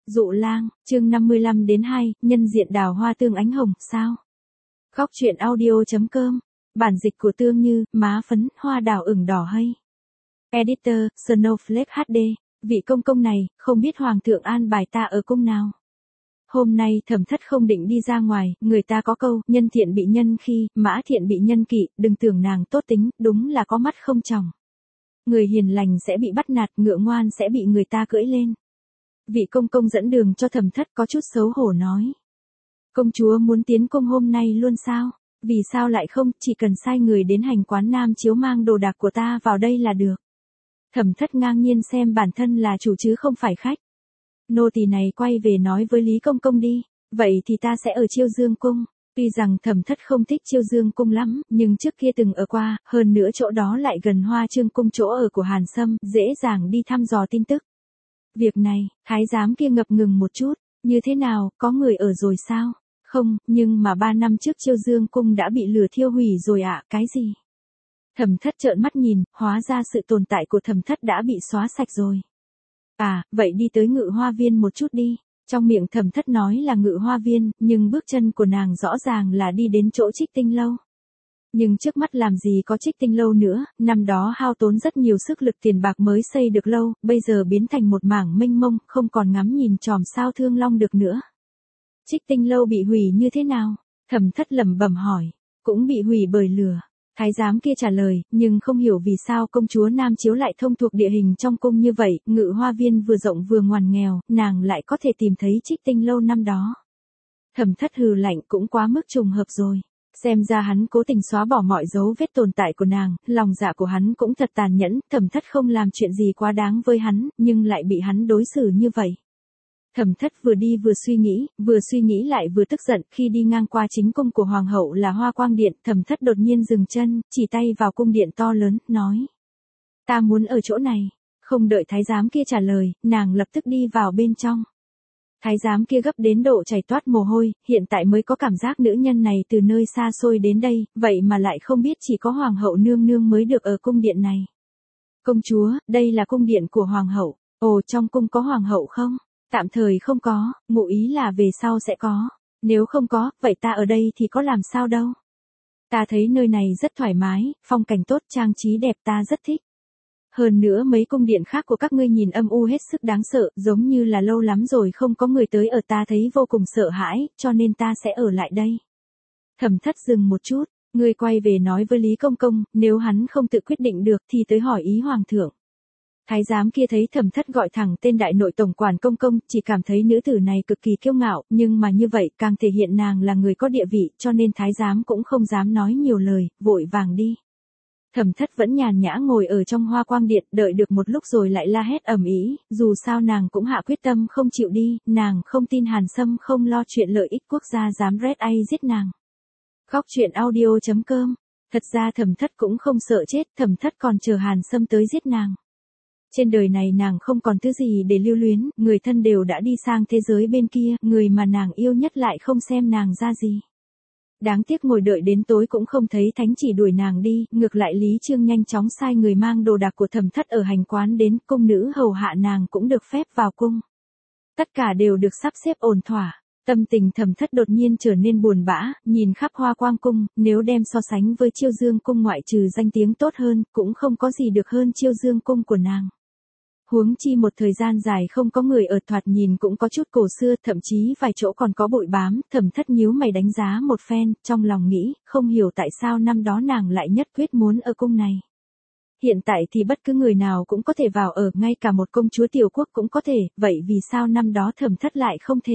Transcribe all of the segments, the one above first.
Dụ lang, chương 55-2, nhân diện đào hoa tương ánh hồng, sao? Góc truyện audio.com, bản dịch của Tương Như, má phấn, hoa đào ửng đỏ hay. Editor, Snowflake HD, vị công công này, không biết Hoàng thượng an bài ta ở cung nào. Hôm nay Thẩm Thất không định đi ra ngoài, người ta có câu, nhân thiện bị nhân khi, mã thiện bị nhân kỵ, đừng tưởng nàng tốt tính, đúng là có mắt không tròng. Người hiền lành sẽ bị bắt nạt, ngựa ngoan sẽ bị người ta cưỡi lên. Vị công công dẫn đường cho Thẩm Thất có chút xấu hổ nói. Công chúa muốn tiến cung hôm nay luôn sao? Vì sao lại không, chỉ cần sai người đến hành quán Nam Chiếu mang đồ đạc của ta vào đây là được. Thẩm Thất ngang nhiên xem bản thân là chủ chứ không phải khách. Nô tỳ này quay về nói với Lý công công đi, vậy thì ta sẽ ở Chiêu Dương cung. Tuy rằng Thẩm Thất không thích Chiêu Dương cung lắm, nhưng trước kia từng ở qua, hơn nữa chỗ đó lại gần Hoa Trương cung chỗ ở của Hàn Sâm, dễ dàng đi thăm dò tin tức. Việc này, thái giám kia ngập ngừng một chút, như thế nào, có người ở rồi sao? Không, nhưng mà 3 năm trước Chiêu Dương cung đã bị lửa thiêu hủy rồi ạ, cái gì? Thẩm Thất trợn mắt nhìn, hóa ra sự tồn tại của Thẩm Thất đã bị xóa sạch rồi. À, vậy đi tới Ngự Hoa viên một chút đi. Trong miệng Thẩm Thất nói là Ngự Hoa viên, nhưng bước chân của nàng rõ ràng là đi đến chỗ Trích Tinh lâu. Nhưng trước mắt làm gì có Trích Tinh lâu nữa, năm đó hao tốn rất nhiều sức lực tiền bạc mới xây được lâu, bây giờ biến thành một mảng mênh mông, không còn ngắm nhìn chòm sao Thương Long được nữa. Trích Tinh lâu bị hủy như thế nào? Thẩm Thất lẩm bẩm hỏi. Cũng bị hủy bởi lửa. Thái giám kia trả lời, nhưng không hiểu vì sao công chúa Nam Chiếu lại thông thuộc địa hình trong cung như vậy, Ngự Hoa viên vừa rộng vừa ngoằn nghèo, nàng lại có thể tìm thấy Trích Tinh lâu năm đó. Thẩm Thất hừ lạnh, cũng quá mức trùng hợp rồi. Xem ra hắn cố tình xóa bỏ mọi dấu vết tồn tại của nàng, lòng dạ của hắn cũng thật tàn nhẫn, Thẩm Thất không làm chuyện gì quá đáng với hắn, nhưng lại bị hắn đối xử như vậy. Thẩm Thất vừa đi vừa suy nghĩ lại vừa tức giận, khi đi ngang qua chính cung của Hoàng hậu là Hoa Quang Điện, Thẩm Thất đột nhiên dừng chân, chỉ tay vào cung điện to lớn, nói. Ta muốn ở chỗ này. Không đợi thái giám kia trả lời, nàng lập tức đi vào bên trong. Thái giám kia gấp đến độ chảy toát mồ hôi, hiện tại mới có cảm giác nữ nhân này từ nơi xa xôi đến đây, vậy mà lại không biết chỉ có Hoàng hậu nương nương mới được ở cung điện này. Công chúa, đây là cung điện của Hoàng hậu. Ồ, trong cung có Hoàng hậu không? Tạm thời không có, ngụ ý là về sau sẽ có. Nếu không có, vậy ta ở đây thì có làm sao đâu. Ta thấy nơi này rất thoải mái, phong cảnh tốt, trang trí đẹp, ta rất thích. Hơn nữa mấy cung điện khác của các ngươi nhìn âm u hết sức đáng sợ, giống như là lâu lắm rồi không có người tới ở, ta thấy vô cùng sợ hãi, cho nên ta sẽ ở lại đây. Thẩm Thất dừng một chút, ngươi quay về nói với Lý công công, nếu hắn không tự quyết định được thì tới hỏi ý Hoàng thượng. Thái giám kia thấy Thẩm Thất gọi thẳng tên đại nội tổng quản công công, chỉ cảm thấy nữ tử này cực kỳ kiêu ngạo, nhưng mà như vậy càng thể hiện nàng là người có địa vị, cho nên thái giám cũng không dám nói nhiều lời, vội vàng đi. Thẩm Thất vẫn nhàn nhã ngồi ở trong Hoa Quang Điện, đợi được một lúc rồi lại la hét ầm ĩ, dù sao nàng cũng hạ quyết tâm không chịu đi, nàng không tin Hàn Sâm không lo chuyện lợi ích quốc gia dám red ai giết nàng. Góc truyện audio.com, thật ra Thẩm Thất cũng không sợ chết, Thẩm Thất còn chờ Hàn Sâm tới giết nàng. Trên đời này nàng không còn thứ gì để lưu luyến, người thân đều đã đi sang thế giới bên kia, người mà nàng yêu nhất lại không xem nàng ra gì. Đáng tiếc ngồi đợi đến tối cũng không thấy thánh chỉ đuổi nàng đi, ngược lại Lý Trương nhanh chóng sai người mang đồ đạc của Thẩm Thất ở hành quán đến, cung nữ hầu hạ nàng cũng được phép vào cung. Tất cả đều được sắp xếp ổn thỏa. Tâm tình Thẩm Thất đột nhiên trở nên buồn bã, nhìn khắp Hoa Quang cung, nếu đem so sánh với Chiêu Dương cung ngoại trừ danh tiếng tốt hơn, cũng không có gì được hơn Chiêu Dương cung của nàng. Huống chi một thời gian dài không có người ở, thoạt nhìn cũng có chút cổ xưa, thậm chí vài chỗ còn có bụi bám, Thẩm Thất nhíu mày đánh giá một phen, trong lòng nghĩ, không hiểu tại sao năm đó nàng lại nhất quyết muốn ở cung này. Hiện tại thì bất cứ người nào cũng có thể vào ở, ngay cả một công chúa tiểu quốc cũng có thể, vậy vì sao năm đó Thẩm Thất lại không thể?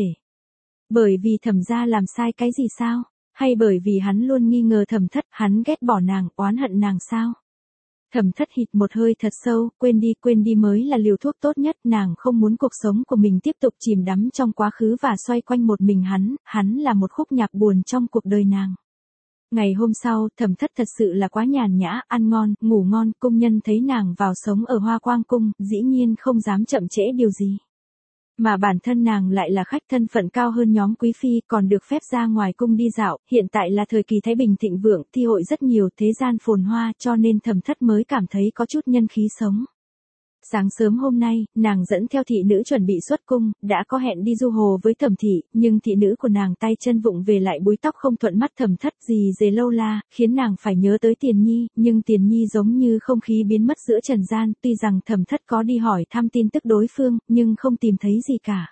Bởi vì Thẩm gia làm sai cái gì sao? Hay bởi vì hắn luôn nghi ngờ Thẩm Thất, hắn ghét bỏ nàng, oán hận nàng sao? Thẩm Thất hít một hơi thật sâu, quên đi mới là liều thuốc tốt nhất, nàng không muốn cuộc sống của mình tiếp tục chìm đắm trong quá khứ và xoay quanh một mình hắn là một khúc nhạc buồn trong cuộc đời nàng. Ngày hôm sau, Thẩm Thất thật sự là quá nhàn nhã, ăn ngon, ngủ ngon, cung nhân thấy nàng vào sống ở Hoa Quang cung, dĩ nhiên không dám chậm trễ điều gì. Mà bản thân nàng lại là khách thân phận cao hơn nhóm quý phi, còn được phép ra ngoài cung đi dạo, hiện tại là thời kỳ Thái Bình thịnh vượng, thi hội rất nhiều, thế gian phồn hoa, cho nên Thẩm Thất mới cảm thấy có chút nhân khí sống. Sáng sớm hôm nay, nàng dẫn theo thị nữ chuẩn bị xuất cung, đã có hẹn đi du hồ với Thẩm thị, nhưng thị nữ của nàng tay chân vụng về lại búi tóc không thuận mắt Thẩm Thất gì dề lâu la, khiến nàng phải nhớ tới Tiền Nhi, nhưng Tiền Nhi giống như không khí biến mất giữa trần gian, tuy rằng Thẩm Thất có đi hỏi thăm tin tức đối phương, nhưng không tìm thấy gì cả.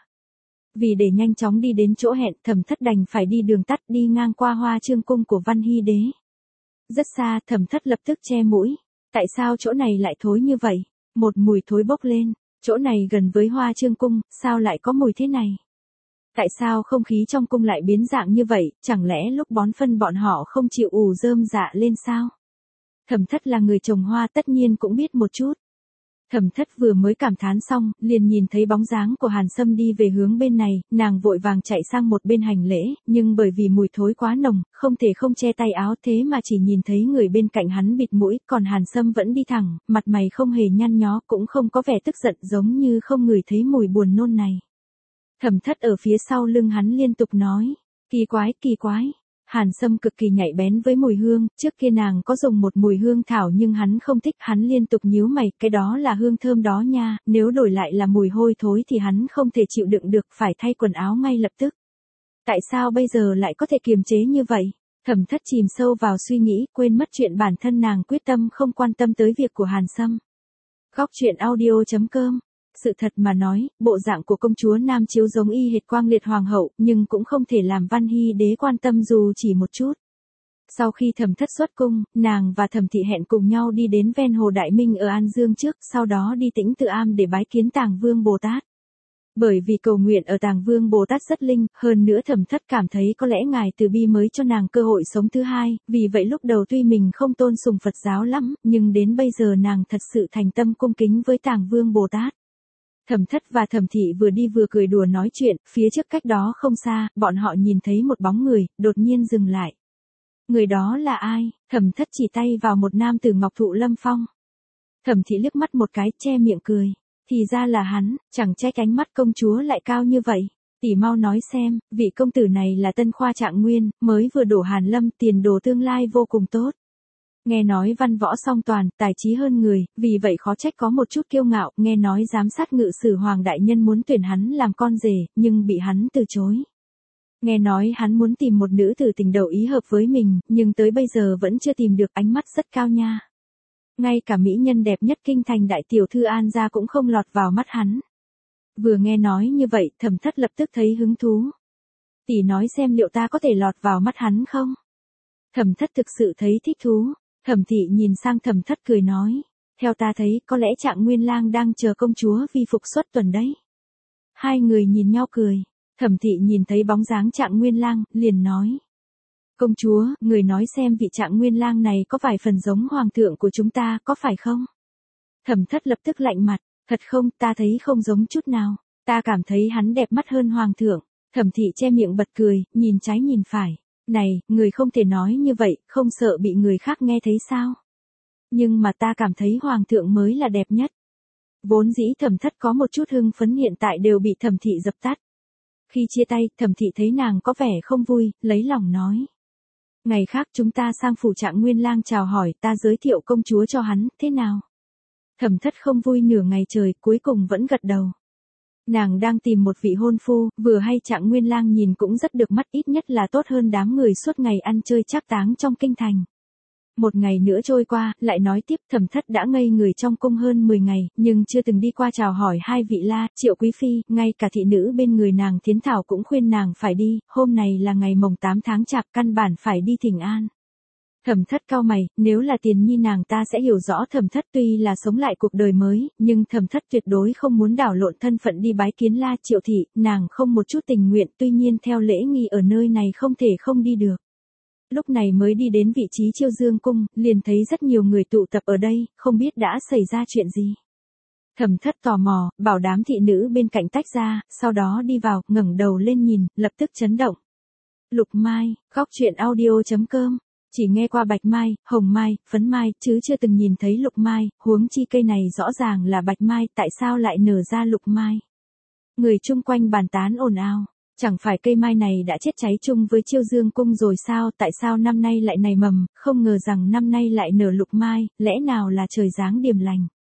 Vì để nhanh chóng đi đến chỗ hẹn, Thẩm Thất đành phải đi đường tắt đi ngang qua Hoa Chương cung của Văn Hy đế. Rất xa, Thẩm Thất lập tức che mũi. Tại sao chỗ này lại thối như vậy? Một mùi thối bốc lên, chỗ này gần với Hoa Chương cung, sao lại có mùi thế này? Tại sao không khí trong cung lại biến dạng như vậy, chẳng lẽ lúc bón phân bọn họ không chịu ủ rơm dạ lên sao? Thẩm Thất là người trồng hoa tất nhiên cũng biết một chút. Thẩm Thất vừa mới cảm thán xong, liền nhìn thấy bóng dáng của Hàn Sâm đi về hướng bên này, nàng vội vàng chạy sang một bên hành lễ, nhưng bởi vì mùi thối quá nồng, không thể không che tay áo thế mà chỉ nhìn thấy người bên cạnh hắn bịt mũi, còn Hàn Sâm vẫn đi thẳng, mặt mày không hề nhăn nhó, cũng không có vẻ tức giận giống như không ngửi thấy mùi buồn nôn này. Thẩm Thất ở phía sau lưng hắn liên tục nói, kỳ quái, kỳ quái. Hàn Sâm cực kỳ nhạy bén với mùi hương, trước kia nàng có dùng một mùi hương thảo nhưng hắn không thích, hắn liên tục nhíu mày, cái đó là hương thơm đó nha, nếu đổi lại là mùi hôi thối thì hắn không thể chịu đựng được, phải thay quần áo ngay lập tức. Tại sao bây giờ lại có thể kiềm chế như vậy? Thẩm Thất chìm sâu vào suy nghĩ, quên mất chuyện bản thân nàng quyết tâm không quan tâm tới việc của Hàn Sâm. Góc truyện audio.com. Sự thật mà nói, bộ dạng của công chúa Nam Chiếu giống y hệt Quang Liệt hoàng hậu, nhưng cũng không thể làm Văn Hy đế quan tâm dù chỉ một chút. Sau khi Thẩm Thất xuất cung, nàng và Thẩm thị hẹn cùng nhau đi đến ven hồ Đại Minh ở An Dương trước, sau đó đi Tĩnh Tự Am để bái kiến Tàng Vương Bồ Tát. Bởi vì cầu nguyện ở Tàng Vương Bồ Tát rất linh, hơn nữa Thẩm Thất cảm thấy có lẽ ngài từ bi mới cho nàng cơ hội sống thứ hai, vì vậy lúc đầu tuy mình không tôn sùng Phật giáo lắm, nhưng đến bây giờ nàng thật sự thành tâm cung kính với Tàng Vương Bồ Tát. Thẩm Thất và Thẩm thị vừa đi vừa cười đùa nói chuyện, phía trước cách đó không xa, bọn họ nhìn thấy một bóng người, đột nhiên dừng lại. Người đó là ai? Thẩm Thất chỉ tay vào một nam tử Ngọc Thụ Lâm Phong. Thẩm thị liếc mắt một cái, che miệng cười. Thì ra là hắn, chẳng trách ánh mắt công chúa lại cao như vậy. Tỷ mau nói xem, vị công tử này là Tân Khoa Trạng Nguyên, mới vừa đổ Hàn Lâm, tiền đồ tương lai vô cùng tốt. Nghe nói văn võ song toàn, tài trí hơn người, vì vậy khó trách có một chút kiêu ngạo, nghe nói giám sát ngự sử Hoàng đại nhân muốn tuyển hắn làm con rể, nhưng bị hắn từ chối. Nghe nói hắn muốn tìm một nữ tử tình đầu ý hợp với mình, nhưng tới bây giờ vẫn chưa tìm được, ánh mắt rất cao nha. Ngay cả mỹ nhân đẹp nhất kinh thành đại tiểu thư An gia cũng không lọt vào mắt hắn. Vừa nghe nói như vậy, Thẩm Thất lập tức thấy hứng thú. Tỷ nói xem liệu ta có thể lọt vào mắt hắn không? Thẩm Thất thực sự thấy thích thú. Thẩm thị nhìn sang Thẩm Thất cười nói, theo ta thấy có lẽ Trạng Nguyên lang đang chờ công chúa vi phục xuất tuần đấy. Hai người nhìn nhau cười, Thẩm thị nhìn thấy bóng dáng Trạng Nguyên lang, liền nói. Công chúa, người nói xem vị Trạng Nguyên lang này có vài phần giống hoàng thượng của chúng ta, có phải không? Thẩm Thất lập tức lạnh mặt, thật không, ta thấy không giống chút nào, ta cảm thấy hắn đẹp mắt hơn hoàng thượng. Thẩm thị che miệng bật cười, nhìn trái nhìn phải. Này, người không thể nói như vậy, không sợ bị người khác nghe thấy sao? Nhưng mà ta cảm thấy hoàng thượng mới là đẹp nhất. Vốn dĩ Thẩm Thất có một chút hưng phấn hiện tại đều bị Thẩm thị dập tắt. Khi chia tay, Thẩm thị thấy nàng có vẻ không vui, lấy lòng nói. Ngày khác chúng ta sang phủ Trạng Nguyên lang chào hỏi, ta giới thiệu công chúa cho hắn, thế nào? Thẩm Thất không vui nửa ngày trời, cuối cùng vẫn gật đầu. Nàng đang tìm một vị hôn phu, vừa hay Trạng Nguyên lang nhìn cũng rất được mắt, ít nhất là tốt hơn đám người suốt ngày ăn chơi trác táng trong kinh thành. Một ngày nữa trôi qua, lại nói tiếp, Thẩm Thất đã ngây người trong cung hơn 10 ngày, nhưng chưa từng đi qua chào hỏi hai vị la, Triệu Quý Phi, ngay cả thị nữ bên người nàng Thiến Thảo cũng khuyên nàng phải đi, hôm này là ngày mồng 8 tháng Chạp, căn bản phải đi thỉnh an. Thẩm Thất cau mày, nếu là Tiền Nhi nàng ta sẽ hiểu rõ Thẩm Thất tuy là sống lại cuộc đời mới, nhưng Thẩm Thất tuyệt đối không muốn đảo lộn thân phận đi bái kiến la Triệu thị, nàng không một chút tình nguyện, tuy nhiên theo lễ nghi ở nơi này không thể không đi được. Lúc này mới đi đến vị trí Chiêu Dương cung, liền thấy rất nhiều người tụ tập ở đây, không biết đã xảy ra chuyện gì. Thẩm Thất tò mò, bảo đám thị nữ bên cạnh tách ra, sau đó đi vào, ngẩng đầu lên nhìn, lập tức chấn động. Lục mai, góc truyện audio.com. Chỉ nghe qua bạch mai, hồng mai, phấn mai, chứ chưa từng nhìn thấy lục mai, huống chi cây này rõ ràng là bạch mai, tại sao lại nở ra lục mai? Người chung quanh bàn tán ồn ào, chẳng phải cây mai này đã chết cháy chung với Chiêu Dương cung rồi sao, tại sao năm nay lại nảy mầm, không ngờ rằng năm nay lại nở lục mai, lẽ nào là trời giáng điềm lành?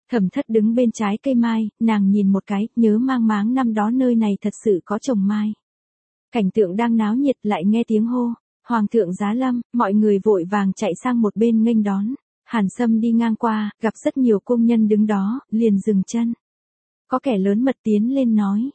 Thẩm Thất đứng bên trái cây mai, nàng nhìn một cái, nhớ mang máng năm đó nơi này thật sự có trồng mai. Cảnh tượng đang náo nhiệt lại nghe tiếng hô, Hoàng thượng giá lâm, mọi người vội vàng chạy sang một bên nghênh đón. Hàn Sâm đi ngang qua, gặp rất nhiều cung nhân đứng đó, liền dừng chân. Có kẻ lớn mật tiến lên nói,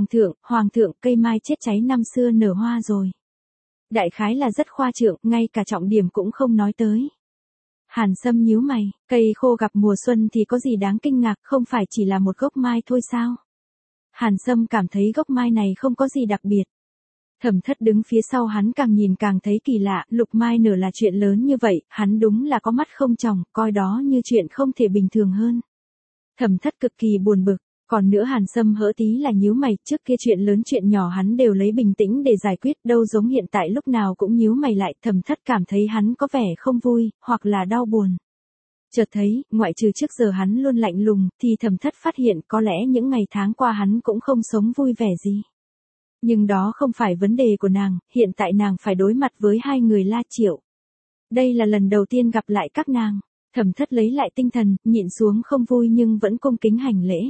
Hoàng thượng, cây mai chết cháy năm xưa nở hoa rồi. Đại khái là rất khoa trương, ngay cả trọng điểm cũng không nói tới. Hàn Sâm nhíu mày, cây khô gặp mùa xuân thì có gì đáng kinh ngạc, không phải chỉ là một gốc mai thôi sao? Hàn Sâm cảm thấy gốc mai này không có gì đặc biệt. Thẩm Thất đứng phía sau hắn càng nhìn càng thấy kỳ lạ, lục mai nở là chuyện lớn như vậy, hắn đúng là có mắt không tròng, coi đó như chuyện không thể bình thường hơn. Thẩm Thất cực kỳ buồn bực, còn nữa Hàn Sâm hỡ tí là nhíu mày, trước kia chuyện lớn chuyện nhỏ hắn đều lấy bình tĩnh để giải quyết, đâu giống hiện tại lúc nào cũng nhíu mày lại, Thẩm Thất cảm thấy hắn có vẻ không vui, hoặc là đau buồn. Chợt thấy, ngoại trừ trước giờ hắn luôn lạnh lùng, thì Thẩm Thất phát hiện có lẽ những ngày tháng qua hắn cũng không sống vui vẻ gì. Nhưng đó không phải vấn đề của nàng, hiện tại nàng phải đối mặt với hai người La Triệu. Đây là lần đầu tiên gặp lại các nàng. Thẩm Thất lấy lại tinh thần, nhịn xuống không vui nhưng vẫn cung kính hành lễ.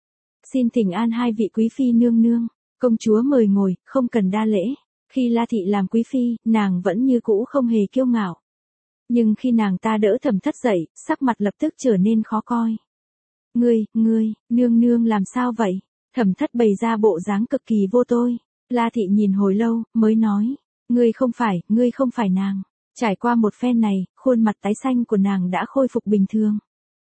Xin thỉnh an hai vị quý phi nương nương, công chúa mời ngồi, không cần đa lễ. Khi La Thị làm quý phi, nàng vẫn như cũ không hề kiêu ngạo. Nhưng khi nàng ta đỡ Thẩm Thất dậy, sắc mặt lập tức trở nên khó coi. Ngươi, nương nương làm sao vậy? Thẩm Thất bày ra bộ dáng cực kỳ vô tôi. La Thị nhìn hồi lâu, mới nói. Ngươi không phải nàng. Trải qua một phen này, khuôn mặt tái xanh của nàng đã khôi phục bình thường.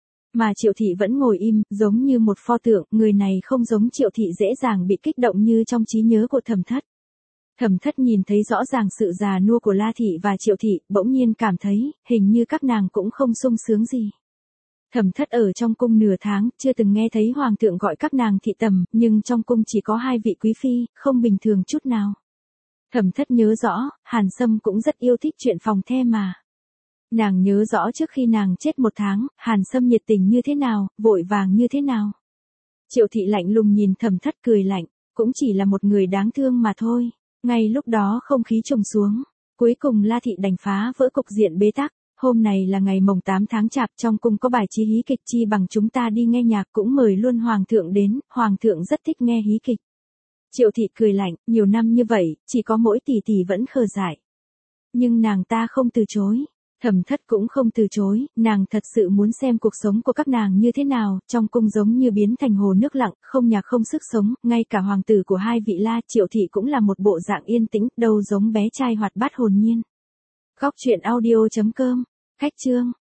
Mà Triệu Thị vẫn ngồi im, giống như một pho tượng, người này không giống Triệu Thị dễ dàng bị kích động như trong trí nhớ của Thẩm Thất. Thẩm Thất nhìn thấy rõ ràng sự già nua của La Thị và Triệu Thị, bỗng nhiên cảm thấy, hình như các nàng cũng không sung sướng gì. Thẩm Thất ở trong cung nửa tháng, chưa từng nghe thấy Hoàng thượng gọi các nàng thị tầm, nhưng trong cung chỉ có hai vị quý phi, không bình thường chút nào. Thẩm Thất nhớ rõ, Hàn Sâm cũng rất yêu thích chuyện phòng the mà. Nàng nhớ rõ trước khi nàng chết một tháng, Hàn Sâm nhiệt tình như thế nào, vội vàng như thế nào. Triệu Thị lạnh lùng nhìn Thẩm Thất cười lạnh, cũng chỉ là một người đáng thương mà thôi. Ngay lúc đó không khí trùng xuống, cuối cùng La Thị đành phá vỡ cục diện bế tắc. Hôm này là ngày mồng 8 tháng Chạp, trong cung có bài chí hí kịch, chi bằng chúng ta đi nghe nhạc, cũng mời luôn Hoàng thượng đến, Hoàng thượng rất thích nghe hí kịch. Triệu Thị cười lạnh, nhiều năm như vậy, chỉ có mỗi tỷ tỷ vẫn khờ dại. Nhưng nàng ta không từ chối. Thẩm Thất cũng không từ chối, nàng thật sự muốn xem cuộc sống của các nàng như thế nào, trong cung giống như biến thành hồ nước lặng, không nhạc không sức sống, ngay cả hoàng tử của hai vị La Triệu Thị cũng là một bộ dạng yên tĩnh, đâu giống bé trai hoạt bát hồn nhiên. Góc truyện audio.com, Khách chương